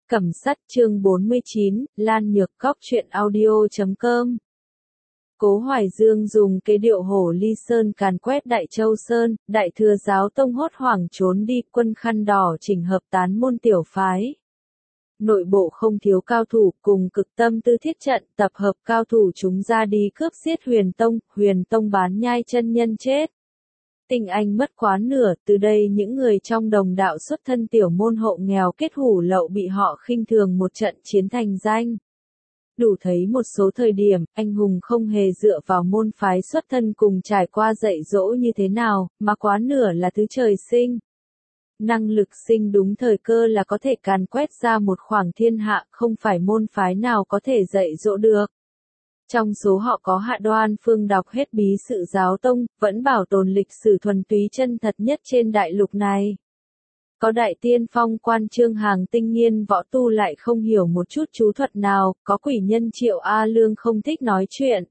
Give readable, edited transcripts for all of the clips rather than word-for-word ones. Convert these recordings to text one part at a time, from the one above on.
Cẩm Sắt chương 49, Lan Nhược Cóc truyện audio.com. Cố Hoài Dương dùng cái điệu hổ ly sơn càn quét Đại Châu Sơn, Đại Thừa Giáo Tông hốt hoảng trốn đi, quân khăn đỏ chỉnh hợp tán môn tiểu phái. Nội bộ không thiếu cao thủ, cùng cực tâm tư thiết trận, tập hợp cao thủ chúng ra đi cướp giết Huyền Tông bán nhai chân nhân chết. Tình anh mất quá nửa, từ đây những người trong đồng đạo xuất thân tiểu môn hộ nghèo kết hủ lậu bị họ khinh thường một trận chiến thành danh. Đủ thấy một số thời điểm, anh hùng không hề dựa vào môn phái xuất thân cùng trải qua dạy dỗ như thế nào, mà quá nửa là thứ trời sinh. Năng lực sinh đúng thời cơ là có thể càn quét ra một khoảng thiên hạ, không phải môn phái nào có thể dạy dỗ được. Trong số họ có Hạ Đoan Phương đọc hết bí sự giáo tông, vẫn bảo tồn lịch sử thuần túy chân thật nhất trên đại lục này. Có Đại Tiên Phong Quan Trương Hàng tinh nghiên võ tu lại không hiểu một chút chú thuật nào, có quỷ nhân Triệu A Lương không thích nói chuyện.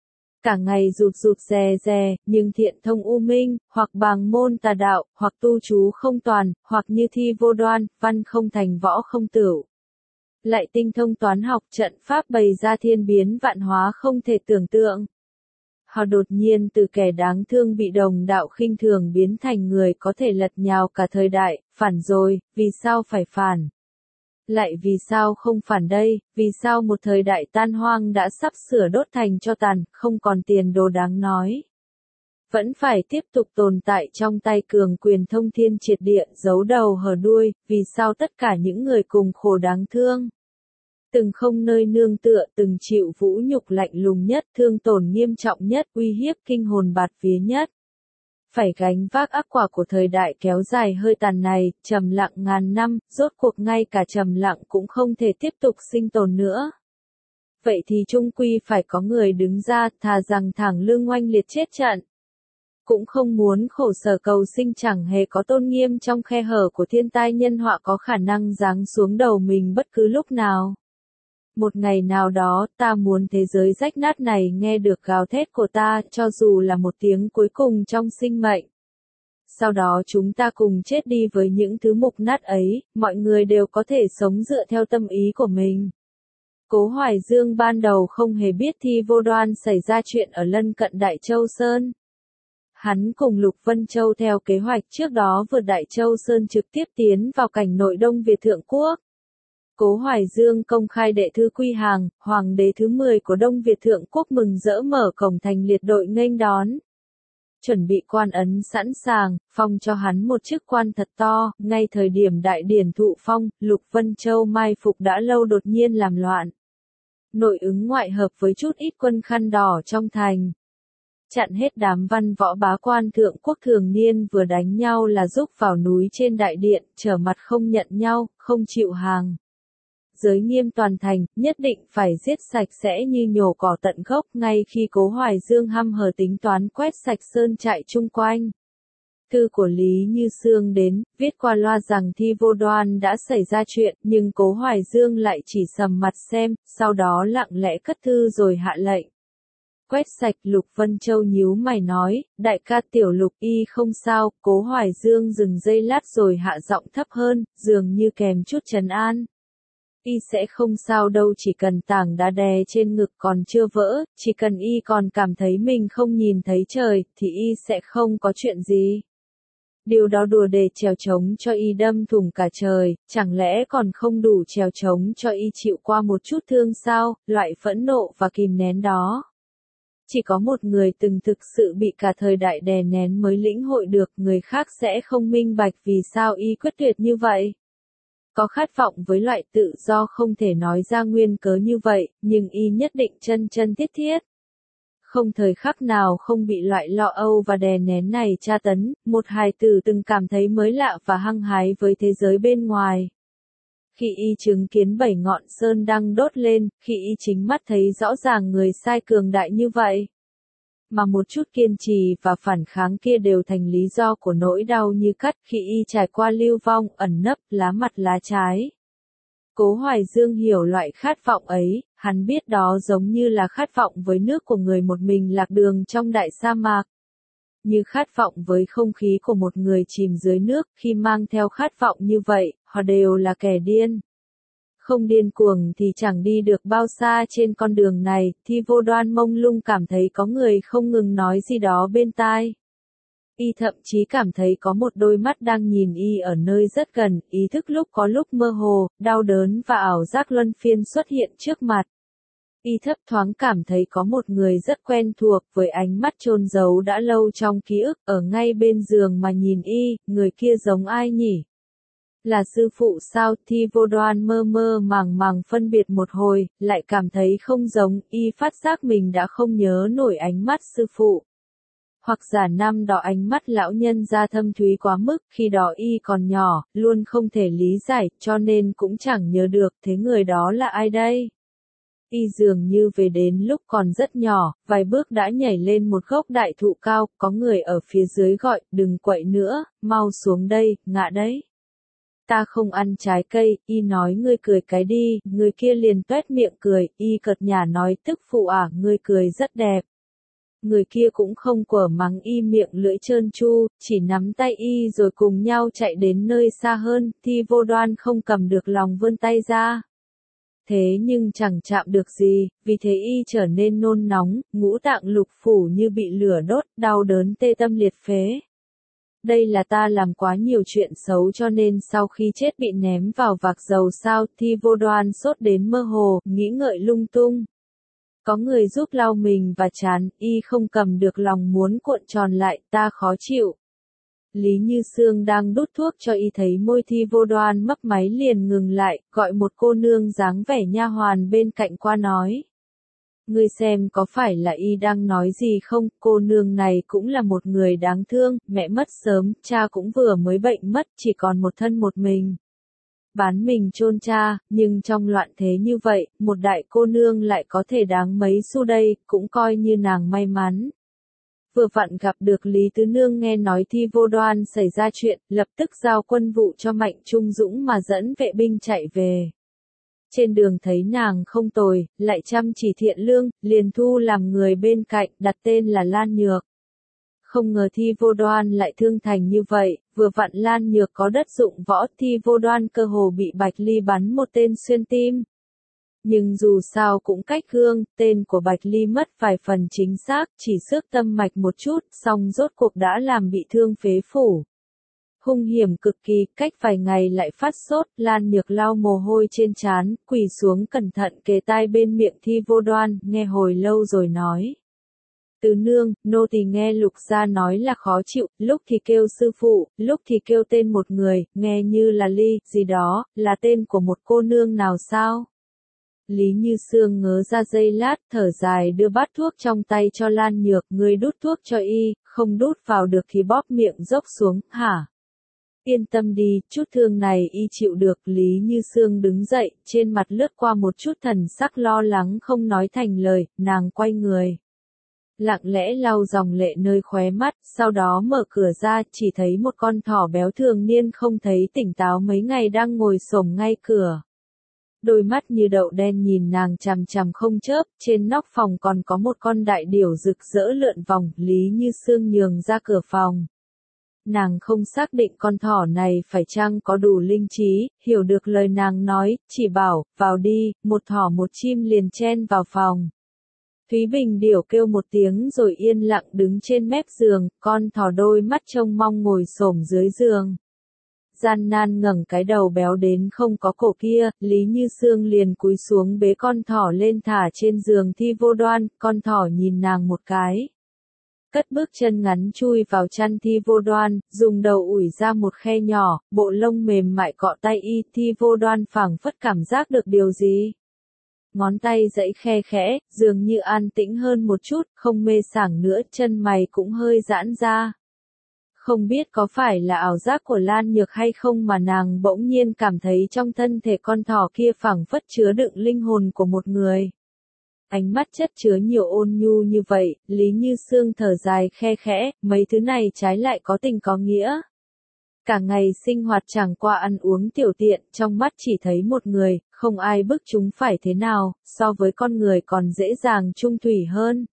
Cả ngày rụt rè, nhưng thiện thông u minh, hoặc bàng môn tà đạo, hoặc tu chú không toàn, hoặc như thi vô đoan, văn không thành võ không tửu. Lại tinh thông toán học trận pháp bày ra thiên biến vạn hóa không thể tưởng tượng. Họ đột nhiên từ kẻ đáng thương bị đồng đạo khinh thường biến thành người có thể lật nhào cả thời đại, phản rồi, vì sao phải phản? Lại vì sao không phản đây, vì sao một thời đại tan hoang đã sắp sửa đốt thành tro tàn, không còn tiền đồ đáng nói. Vẫn phải tiếp tục tồn tại trong tay cường quyền thông thiên triệt địa, giấu đầu hở đuôi, vì sao tất cả những người cùng khổ đáng thương. Từng không nơi nương tựa, từng chịu vũ nhục lạnh lùng nhất, thương tổn nghiêm trọng nhất, uy hiếp kinh hồn bạt vía nhất. Phải gánh vác ác quả của thời đại kéo dài hơi tàn này, trầm lặng ngàn năm, rốt cuộc ngay cả trầm lặng cũng không thể tiếp tục sinh tồn nữa. Vậy thì chung quy phải có người đứng ra, thà rằng thẳng lưng oanh liệt chết trận. Cũng không muốn khổ sở cầu sinh chẳng hề có tôn nghiêm trong khe hở của thiên tai nhân họa có khả năng giáng xuống đầu mình bất cứ lúc nào. Một ngày nào đó, ta muốn thế giới rách nát này nghe được gào thét của ta, cho dù là một tiếng cuối cùng trong sinh mệnh. Sau đó chúng ta cùng chết đi với những thứ mục nát ấy, mọi người đều có thể sống dựa theo tâm ý của mình. Cố Hoài Dương ban đầu không hề biết Thi Vô Đoan xảy ra chuyện ở lân cận Đại Châu Sơn. Hắn cùng Lục Vân Châu theo kế hoạch trước đó vượt Đại Châu Sơn trực tiếp tiến vào cảnh nội Đông Việt Thượng Quốc. Cố Hoài Dương công khai đệ thư quy hàng, hoàng đế thứ 10 của Đông Việt Thượng Quốc mừng rỡ mở cổng thành liệt đội nghênh đón. Chuẩn bị quan ấn sẵn sàng, phong cho hắn một chức quan thật to, ngay thời điểm đại điển thụ phong, Lục Vân Châu mai phục đã lâu đột nhiên làm loạn. Nội ứng ngoại hợp với chút ít quân khăn đỏ trong thành. Chặn hết đám văn võ bá quan thượng quốc thường niên vừa đánh nhau là rúc vào núi trên đại điện, trở mặt không nhận nhau, không chịu hàng. Giới nghiêm toàn thành, nhất định phải giết sạch sẽ như nhổ cỏ tận gốc ngay khi Cố Hoài Dương hăm hở tính toán quét sạch sơn trại chung quanh. Thư của Lý Như Sương đến, viết qua loa rằng Thi Vô Đoan đã xảy ra chuyện, nhưng Cố Hoài Dương lại chỉ sầm mặt xem, sau đó lặng lẽ cất thư rồi hạ lệnh. Quét sạch. Lục Vân Châu nhíu mày nói, đại ca tiểu Lục y không sao. Cố Hoài Dương dừng giây lát rồi hạ giọng thấp hơn, dường như kèm chút trấn an. Y sẽ không sao đâu, chỉ cần tảng đá đè trên ngực còn chưa vỡ, chỉ cần y còn cảm thấy mình không nhìn thấy trời, thì y sẽ không có chuyện gì. Điều đó đùa để trèo trống cho y đâm thủng cả trời, chẳng lẽ còn không đủ trèo trống cho y chịu qua một chút thương sao, loại phẫn nộ và kìm nén đó. Chỉ có một người từng thực sự bị cả thời đại đè nén mới lĩnh hội được, người khác sẽ không minh bạch vì sao y quyết tuyệt như vậy. Có khát vọng với loại tự do không thể nói ra nguyên cớ như vậy, nhưng y nhất định chân thiết. Không thời khắc nào không bị loại lo âu và đè nén này tra tấn, một hài tử từng cảm thấy mới lạ và hăng hái với thế giới bên ngoài. Khi y chứng kiến 7 ngọn sơn đang đốt lên, khi y chính mắt thấy rõ ràng người sai cường đại như vậy. Mà một chút kiên trì và phản kháng kia đều thành lý do của nỗi đau như cắt khi y trải qua lưu vong, ẩn nấp, lá mặt lá trái. Cố Hoài Dương hiểu loại khát vọng ấy, hắn biết đó giống như là khát vọng với nước của người một mình lạc đường trong đại sa mạc. Như khát vọng với không khí của một người chìm dưới nước, khi mang theo khát vọng như vậy, họ đều là kẻ điên. Không điên cuồng thì chẳng đi được bao xa trên con đường này, Thi Vô Đoan mông lung cảm thấy có người không ngừng nói gì đó bên tai. Y thậm chí cảm thấy có một đôi mắt đang nhìn y ở nơi rất gần, ý thức lúc có lúc mơ hồ, đau đớn và ảo giác luân phiên xuất hiện trước mặt. Y thấp thoáng cảm thấy có một người rất quen thuộc với ánh mắt chôn giấu đã lâu trong ký ức ở ngay bên giường mà nhìn y, người kia giống ai nhỉ? Là sư phụ sao? Thi Vô Đoan mơ mơ màng màng phân biệt một hồi, lại cảm thấy không giống, y phát giác mình đã không nhớ nổi ánh mắt sư phụ. Hoặc giả năm đó ánh mắt lão nhân ra thâm thúy quá mức, khi đó y còn nhỏ, luôn không thể lý giải, cho nên cũng chẳng nhớ được, thế người đó là ai đây? Y dường như về đến lúc còn rất nhỏ, vài bước đã nhảy lên một gốc đại thụ cao, có người ở phía dưới gọi, đừng quậy nữa, mau xuống đây, ngạ đấy. Ta không ăn trái cây, y nói ngươi cười cái đi, người kia liền toét miệng cười, y cợt nhả nói tức phụ à, ngươi cười rất đẹp. Người kia cũng không quở mắng y miệng lưỡi trơn tru, chỉ nắm tay y rồi cùng nhau chạy đến nơi xa hơn, Thi Vô Đoan không cầm được lòng vươn tay ra. Thế nhưng chẳng chạm được gì, vì thế y trở nên nôn nóng, ngũ tạng lục phủ như bị lửa đốt, đau đớn tê tâm liệt phế. Đây là ta làm quá nhiều chuyện xấu cho nên sau khi chết bị ném vào vạc dầu sao? Thi Vô Đoan sốt đến mơ hồ, nghĩ ngợi lung tung. Có người giúp lau mình và chán, y không cầm được lòng muốn cuộn tròn lại, ta khó chịu. Lý Như Sương đang đút thuốc cho y thấy môi Thi Vô Đoan mấp máy liền ngừng lại, gọi một cô nương dáng vẻ nha hoàn bên cạnh qua nói. Ngươi xem có phải là y đang nói gì không, cô nương này cũng là một người đáng thương, mẹ mất sớm, cha cũng vừa mới bệnh mất, chỉ còn một thân một mình. Bán mình chôn cha, nhưng trong loạn thế như vậy, một đại cô nương lại có thể đáng mấy xu đây, cũng coi như nàng may mắn. Vừa vặn gặp được Lý Tứ Nương nghe nói Thi Vô Đoan xảy ra chuyện, lập tức giao quân vụ cho Mạnh Trung Dũng mà dẫn vệ binh chạy về. Trên đường thấy nàng không tồi, lại chăm chỉ thiện lương, liền thu làm người bên cạnh, đặt tên là Lan Nhược. Không ngờ Thi Vô Đoan lại thương thành như vậy, vừa vặn Lan Nhược có đất dụng võ, Thi Vô Đoan cơ hồ bị Bạch Ly bắn một tên xuyên tim. Nhưng dù sao cũng cách gương, tên của Bạch Ly mất vài phần chính xác, chỉ xước tâm mạch một chút, song rốt cuộc đã làm bị thương phế phủ. Hung hiểm cực kỳ, cách vài ngày lại phát sốt, Lan Nhược lau mồ hôi trên trán, quỳ xuống cẩn thận kề tai bên miệng Thi Vô Đoan, nghe hồi lâu rồi nói. Tứ nương, nô tỳ nghe Lục gia nói là khó chịu, lúc thì kêu sư phụ, lúc thì kêu tên một người, nghe như là Ly, gì đó, là tên của một cô nương nào sao? Lý Như Sương ngớ ra giây lát, thở dài đưa bát thuốc trong tay cho Lan Nhược, người đút thuốc cho y, không đút vào được thì bóp miệng dốc xuống, hả? Yên tâm đi, chút thương này y chịu được, Lý Như Sương đứng dậy, trên mặt lướt qua một chút thần sắc lo lắng không nói thành lời, nàng quay người. Lặng lẽ lau dòng lệ nơi khóe mắt, sau đó mở cửa ra, chỉ thấy một con thỏ béo thường niên không thấy tỉnh táo mấy ngày đang ngồi xổm ngay cửa. Đôi mắt như đậu đen nhìn nàng chằm chằm không chớp, trên nóc phòng còn có một con đại điểu rực rỡ lượn vòng, Lý Như Sương nhường ra cửa phòng. Nàng không xác định con thỏ này phải chăng có đủ linh trí, hiểu được lời nàng nói, chỉ bảo, vào đi, một thỏ một chim liền chen vào phòng. Thúy Bình điểu kêu một tiếng rồi yên lặng đứng trên mép giường, con thỏ đôi mắt trông mong ngồi xổm dưới giường. Gian nan ngẩng cái đầu béo đến không có cổ kia, Lý Như Sương liền cúi xuống bế con thỏ lên thả trên giường Thi Vô Đoan, con thỏ nhìn nàng một cái. Cất bước chân ngắn chui vào chăn Thi Vô Đoan, dùng đầu ủi ra một khe nhỏ, bộ lông mềm mại cọ tay y, Thi Vô Đoan phảng phất cảm giác được điều gì. Ngón tay giãy khe khẽ, dường như an tĩnh hơn một chút, không mê sảng nữa, chân mày cũng hơi giãn ra. Không biết có phải là ảo giác của Lan Nhược hay không mà nàng bỗng nhiên cảm thấy trong thân thể con thỏ kia phảng phất chứa đựng linh hồn của một người. Ánh mắt chất chứa nhiều ôn nhu như vậy, Lý Như Sương thở dài khe khẽ, mấy thứ này trái lại có tình có nghĩa. Cả ngày sinh hoạt chẳng qua ăn uống tiểu tiện, trong mắt chỉ thấy một người, không ai bức chúng phải thế nào, so với con người còn dễ dàng chung thủy hơn.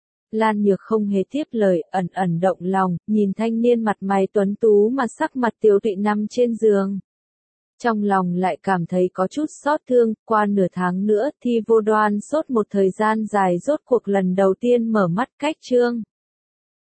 Lan Nhược không hề tiếp lời, ẩn ẩn động lòng, nhìn thanh niên mặt mày tuấn tú mà sắc mặt tiều tụy nằm trên giường. Trong lòng lại cảm thấy có chút xót thương, qua nửa tháng nữa Thi Vô Đoan sốt một thời gian dài rốt cuộc lần đầu tiên mở mắt cách chương.